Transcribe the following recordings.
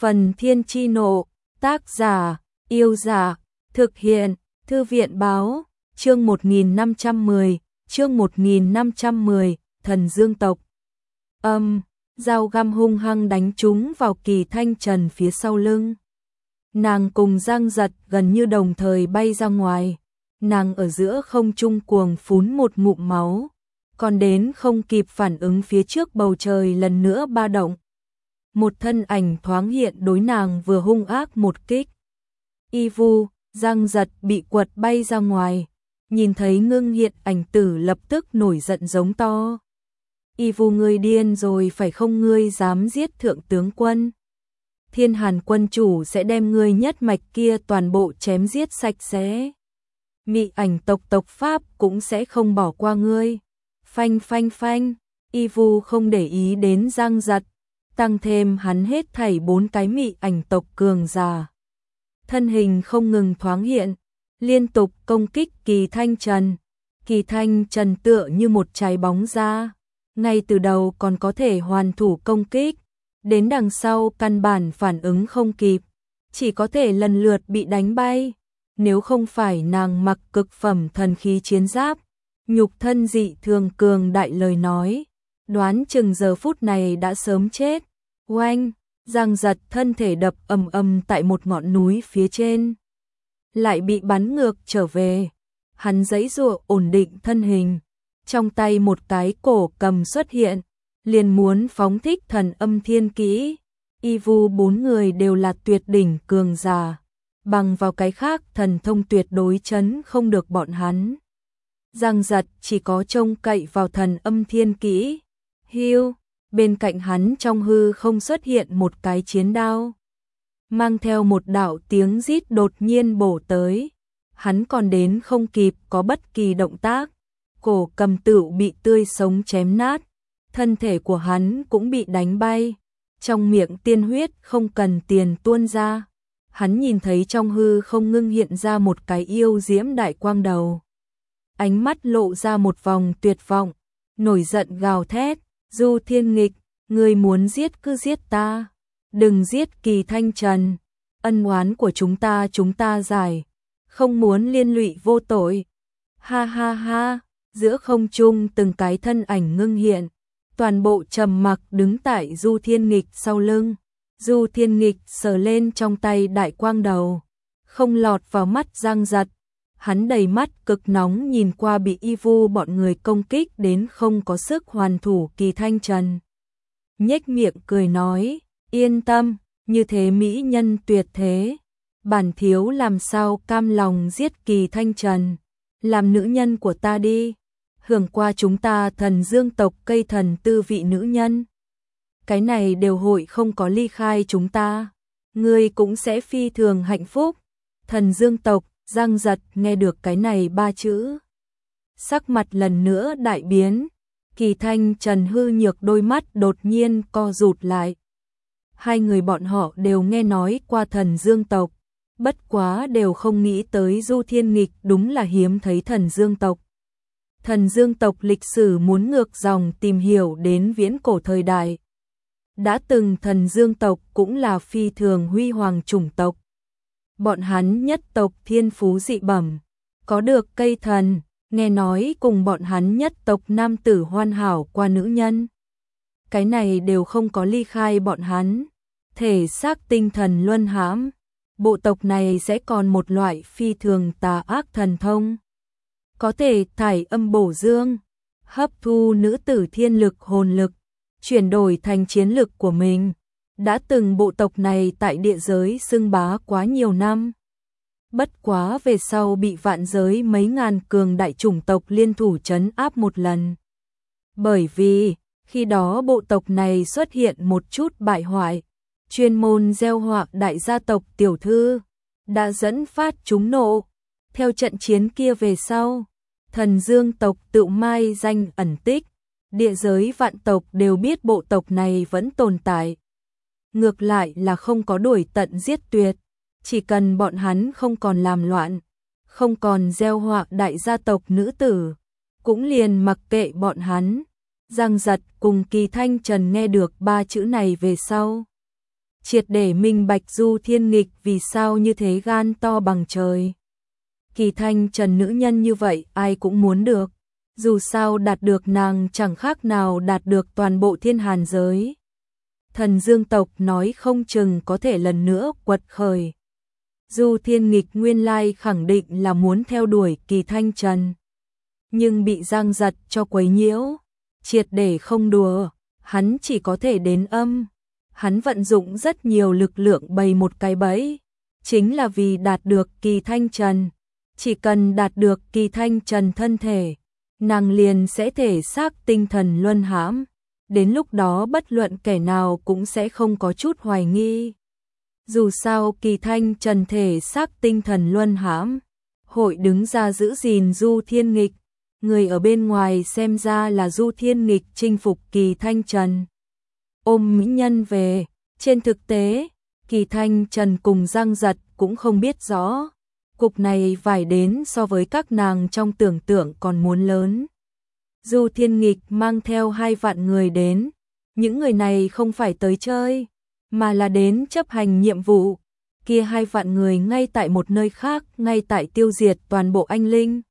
Phần Thiên Chi Nộ, tác giả, Yêu Giả, thực hiện, Thư viện Báo, chương 1510, Thần Dương Tộc. Dao găm hung hăng đánh trúng vào Kỳ Thanh Trần phía sau lưng. Nàng cùng Giang Giật gần như đồng thời bay ra ngoài, nàng ở giữa không trung cuồng phún một ngụm máu, còn đến không kịp phản ứng phía trước bầu trời lần nữa ba động. Một thân ảnh thoáng hiện đối nàng vừa hung ác một kích. Y Vu, Giang Giật bị quật bay ra ngoài, nhìn thấy ngưng hiện ảnh tử lập tức nổi giận giống to. Y Vu, ngươi điên rồi phải không? Ngươi dám giết thượng tướng quân? Thiên Hàn quân chủ sẽ đem ngươi nhất mạch kia toàn bộ chém giết sạch sẽ. Mị ảnh tộc Pháp cũng sẽ không bỏ qua ngươi. Phanh phanh phanh, Y Vu không để ý đến Giang Giật, tăng thêm hắn hết thảy 4 cái mị ảnh tộc cường giả. Thân hình không ngừng thoáng hiện, liên tục công kích Kỳ Thanh Trần. Kỳ Thanh Trần tựa như một trái bóng ra, ngay từ đầu còn có thể hoàn thủ công kích, đến đằng sau căn bản phản ứng không kịp, chỉ có thể lần lượt bị đánh bay. Nếu không phải nàng mặc cực phẩm thần khí chiến giáp, nhục thân dị thường cường đại lời nói, đoán chừng giờ phút này đã sớm chết. Oanh, Giang Giật thân thể đập ầm ầm tại một ngọn núi phía trên, lại bị bắn ngược trở về. Hắn giãy giụa ổn định thân hình, trong tay một cái cổ cầm xuất hiện, liền muốn phóng thích thần âm thiên kỹ. Y Vu 4 người đều là tuyệt đỉnh cường giả, bằng vào cái khác thần thông tuyệt đối chấn không được bọn hắn. Giang Giật chỉ có trông cậy vào thần âm thiên kỹ. Hiu, bên cạnh hắn trong hư không xuất hiện một cái chiến đao, mang theo một đạo tiếng rít đột nhiên bổ tới. Hắn còn đến không kịp có bất kỳ động tác, cổ cầm tựu bị tươi sống chém nát, thân thể của hắn cũng bị đánh bay, trong miệng tiên huyết không cần tiền tuôn ra. Hắn nhìn thấy trong hư không ngưng hiện ra một cái yêu diễm đại quang đầu, ánh mắt lộ ra một vòng tuyệt vọng, nổi giận gào thét: Du Thiên Nghịch, ngươi muốn giết cứ giết ta, đừng giết Kỳ Thanh Trần, ân oán của chúng ta giải, không muốn liên lụy vô tội. Ha ha ha, giữa không trung từng cái thân ảnh ngưng hiện, toàn bộ trầm mặc đứng tại Du Thiên Nghịch sau lưng. Du Thiên Nghịch sờ lên trong tay đại quang đầu, không lọt vào mắt Giang Giật. Hắn đầy mắt cực nóng nhìn qua bị Y Vu bọn người công kích đến không có sức hoàn thủ Kỳ Thanh Trần. Nhếch miệng cười nói: yên tâm, như thế mỹ nhân tuyệt thế, bản thiếu làm sao cam lòng giết Kỳ Thanh Trần. Làm nữ nhân của ta đi, hưởng qua chúng ta Thần Dương tộc cây thần tư vị nữ nhân. Cái này đều hội không có ly khai chúng ta, ngươi cũng sẽ phi thường hạnh phúc. Thần Dương tộc. Giang Giật nghe được cái này 3 chữ, sắc mặt lần nữa đại biến. Kỳ Thanh Trần hư nhược đôi mắt đột nhiên co rụt lại. Hai người bọn họ đều nghe nói qua Thần Dương tộc, bất quá đều không nghĩ tới Du Thiên Nghịch đúng là hiếm thấy Thần Dương tộc. Thần Dương tộc lịch sử muốn ngược dòng tìm hiểu đến viễn cổ thời đại. Đã từng Thần Dương tộc cũng là phi thường huy hoàng chủng tộc. Bọn hắn nhất tộc thiên phú dị bẩm, có được cây thần, nghe nói cùng bọn hắn nhất tộc nam tử hoàn hảo qua nữ nhân. Cái này đều không có ly khai bọn hắn, thể xác tinh thần luân hãm. Bộ tộc này sẽ còn một loại phi thường tà ác thần thông, có thể thải âm bổ dương, hấp thu nữ tử thiên lực hồn lực, chuyển đổi thành chiến lực của mình. Đã từng bộ tộc này tại địa giới xưng bá quá nhiều năm. Bất quá về sau bị vạn giới mấy ngàn cường đại chủng tộc liên thủ trấn áp một lần. Bởi vì, khi đó bộ tộc này xuất hiện một chút bại hoại, chuyên môn gieo họa đại gia tộc tiểu thư, đã dẫn phát chúng nộ. Theo trận chiến kia về sau, Thần Dương tộc tự mai danh ẩn tích, địa giới vạn tộc đều biết bộ tộc này vẫn tồn tại. Ngược lại là không có đuổi tận giết tuyệt, chỉ cần bọn hắn không còn làm loạn, không còn gieo họa đại gia tộc nữ tử, cũng liền mặc kệ bọn hắn. Giang Giật cùng Kỳ Thanh Trần nghe được 3 chữ này về sau, triệt để minh bạch Du Thiên Nghịch vì sao như thế gan to bằng trời. Kỳ Thanh Trần nữ nhân như vậy ai cũng muốn được, dù sao đạt được nàng chẳng khác nào đạt được toàn bộ thiên hàn giới. Thần Dương tộc nói không chừng có thể lần nữa quật khởi. Du Thiên Nghịch nguyên lai khẳng định là muốn theo đuổi Kỳ Thanh Trần, nhưng bị Giang Giật cho quấy nhiễu, triệt để không đùa, hắn chỉ có thể đến âm. Hắn vận dụng rất nhiều lực lượng bày một cái bẫy, chính là vì đạt được Kỳ Thanh Trần. Chỉ cần đạt được Kỳ Thanh Trần thân thể, nàng liền sẽ thể xác tinh thần luân hãm. Đến lúc đó bất luận kẻ nào cũng sẽ không có chút hoài nghi. Dù sao Kỳ Thanh Trần thể xác tinh thần luân hãm, hội đứng ra giữ gìn Du Thiên Nghịch. Người ở bên ngoài xem ra là Du Thiên Nghịch chinh phục Kỳ Thanh Trần, ôm mỹ nhân về. Trên thực tế, Kỳ Thanh Trần cùng Giang Giật cũng không biết rõ. Cục này vải đến so với các nàng trong tưởng tượng còn muốn lớn. Du Thiên Nghịch mang theo 2 vạn người đến. Những người này không phải tới chơi, mà là đến chấp hành nhiệm vụ. Kia 2 vạn người ngay tại một nơi khác, ngay tại tiêu diệt toàn bộ anh linh.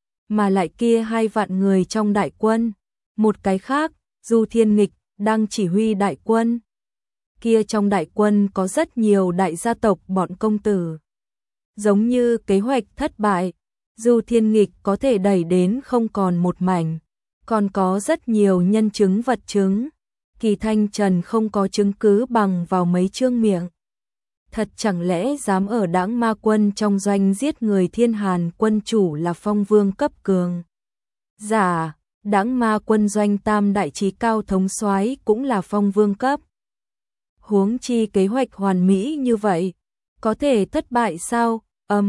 Mà lại kia 2 vạn người trong đại quân. Một cái khác, Du Thiên Nghịch đang chỉ huy đại quân. Kia trong đại quân có rất nhiều đại gia tộc bọn công tử. Giống như kế hoạch thất bại, Du Thiên Nghịch có thể đẩy đến không còn một mảnh. Còn có rất nhiều nhân chứng vật chứng. Kỳ Thanh Trần không có chứng cứ bằng vào mấy chương miệng. Thật chẳng lẽ dám ở Đãng Ma Quân trong doanh giết người Thiên Hàn quân chủ là Phong Vương cấp cường. Giả, Đãng Ma Quân doanh tam đại chí cao thống soái cũng là Phong Vương cấp. Huống chi kế hoạch hoàn mỹ như vậy, có thể thất bại sao?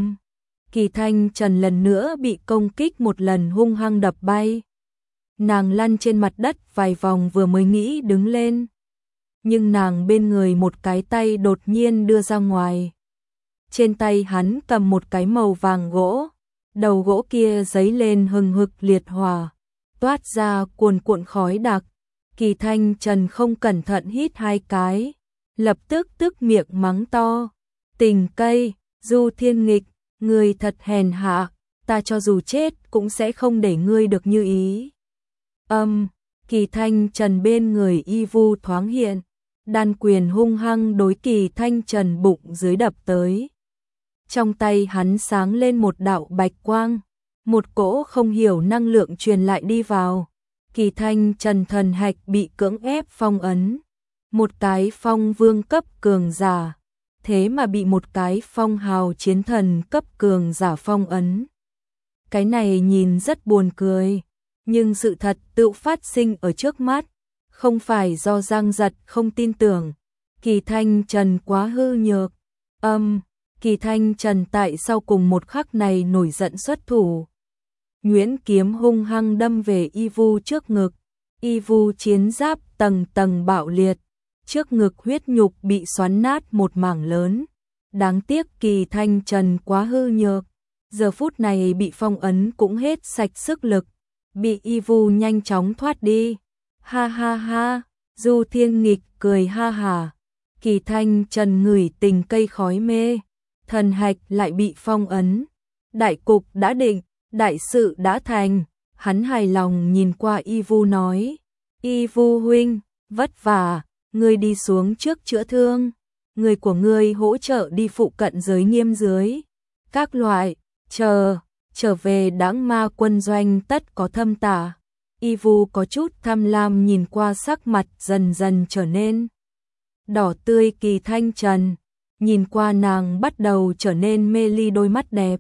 Kỳ Thanh Trần lần nữa bị công kích một lần hung hăng đập bay. Nàng lăn trên mặt đất vài vòng vừa mới nghĩ đứng lên. Nhưng nàng bên người một cái tay đột nhiên đưa ra ngoài. Trên tay hắn cầm một cái màu vàng gỗ. Đầu gỗ kia giấy lên hừng hực liệt hỏa, toát ra cuồn cuộn khói đặc. Kỳ Thanh Trần không cẩn thận hít 2 cái, lập tức tức miệng mắng to. Tình cây, Du Thiên Nghịch, ngươi thật hèn hạ, ta cho dù chết cũng sẽ không để ngươi được như ý. Kỳ Thanh Trần bên người Y Vu thoáng hiện, đan quyền hung hăng đối Kỳ Thanh Trần bụng dưới đập tới. Trong tay hắn sáng lên một đạo bạch quang, một cỗ không hiểu năng lượng truyền lại đi vào. Kỳ Thanh Trần thần hạch bị cưỡng ép phong ấn. Một cái Phong Vương cấp cường giả, thế mà bị một cái Phong Hào chiến thần cấp cường giả phong ấn. Cái này nhìn rất buồn cười, nhưng sự thật tự phát sinh ở trước mắt, không phải do Giang Giật không tin tưởng. Kỳ Thanh Trần quá hư nhược. Kỳ Thanh Trần tại sau cùng một khắc này nổi giận xuất thủ. Nhuyễn kiếm hung hăng đâm về Y Vu trước ngực. Y Vu chiến giáp tầng tầng bạo liệt, trước ngực huyết nhục bị xoắn nát một mảng lớn. Đáng tiếc Kỳ Thanh Trần quá hư nhược, giờ phút này bị phong ấn cũng hết sạch sức lực, bị Y Vu nhanh chóng thoát đi. Ha ha ha, Du Thiên Nghịch cười ha hà. Kỳ Thanh Trần ngửi tình cây khói mê, thần hạch lại bị phong ấn. Đại cục đã định, đại sự đã thành. Hắn hài lòng nhìn qua Y Vu nói, Y Vu huynh, vất vả, ngươi đi xuống trước chữa thương. Người của ngươi hỗ trợ đi phụ cận giới nghiêm dưới. Các loại, trở về Đãng Ma Quân doanh tất có thâm tả. Y Vu có chút tham lam nhìn qua sắc mặt dần dần trở nên đỏ tươi Kỳ Thanh Trần. Nhìn qua nàng bắt đầu trở nên mê ly đôi mắt đẹp.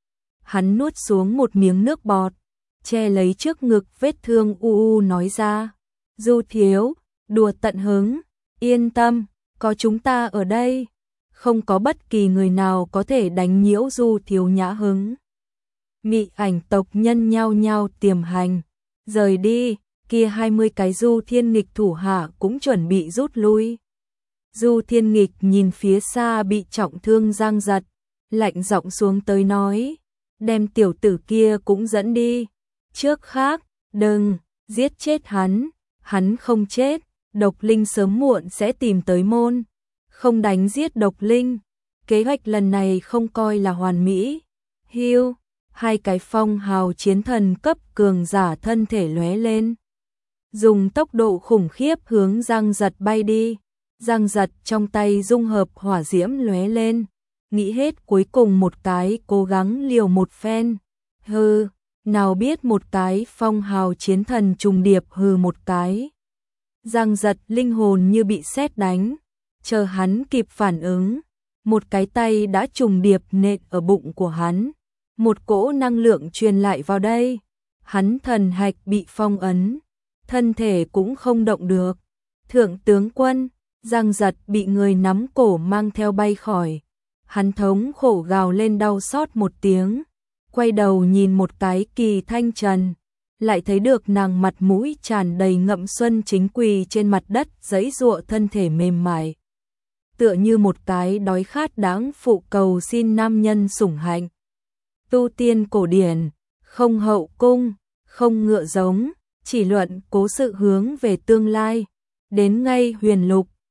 Hắn nuốt xuống một miếng nước bọt, che lấy trước ngực vết thương u nói ra. Du thiếu, đùa tận hứng, yên tâm, có chúng ta ở đây. Không có bất kỳ người nào có thể đánh nhiễu Du thiếu nhã hứng. Mị ảnh tộc nhân nhao nhao tiềm hành, rời đi, kia 20 cái Du Thiên Nghịch thủ hạ cũng chuẩn bị rút lui. Du Thiên Nghịch nhìn phía xa bị trọng thương Giang Giật, lạnh giọng xuống tới nói, đem tiểu tử kia cũng dẫn đi. Trước khác, đừng, giết chết hắn không chết, độc linh sớm muộn sẽ tìm tới môn. không đánh giết độc linh. Kế hoạch lần này không coi là hoàn mỹ. Hưu, hai cái phong hào chiến thần cấp cường giả thân thể lóe lên, dùng tốc độ khủng khiếp hướng Giang Giật bay đi. Giang Giật trong tay dung hợp hỏa diễm lóe lên, nghĩ hết cuối cùng một cái cố gắng liều một phen. Hừ, nào biết một cái phong hào chiến thần trùng điệp hừ một cái. Giang Giật linh hồn như bị sét đánh, chờ hắn kịp phản ứng, một cái tay đã trùng điệp nện ở bụng của hắn. Một cỗ năng lượng truyền lại vào đây, hắn thần hạch bị phong ấn, thân thể cũng không động được. Thượng tướng quân, Giang Giật bị người nắm cổ mang theo bay khỏi. Hắn thống khổ gào lên đau xót một tiếng, quay đầu nhìn một cái Kỳ Thanh Trần, lại thấy được nàng mặt mũi tràn đầy ngậm xuân chính quỳ trên mặt đất giãy giụa thân thể mềm mại, tựa như một cái đói khát đáng phụ cầu xin nam nhân sủng hạnh. Tu tiên cổ điển, không hậu cung, không ngựa giống, chỉ luận cố sự hướng về tương lai. Đến ngay huyền lục,